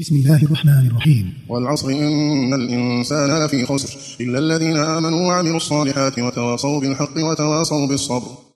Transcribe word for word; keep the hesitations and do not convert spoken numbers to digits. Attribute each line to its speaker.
Speaker 1: بسم الله الرحمن الرحيم.
Speaker 2: والعصر إن الإنسان لفي خسر إلا الذين آمنوا وعملوا الصالحات وتواصوا بالحق وتواصوا بالصبر.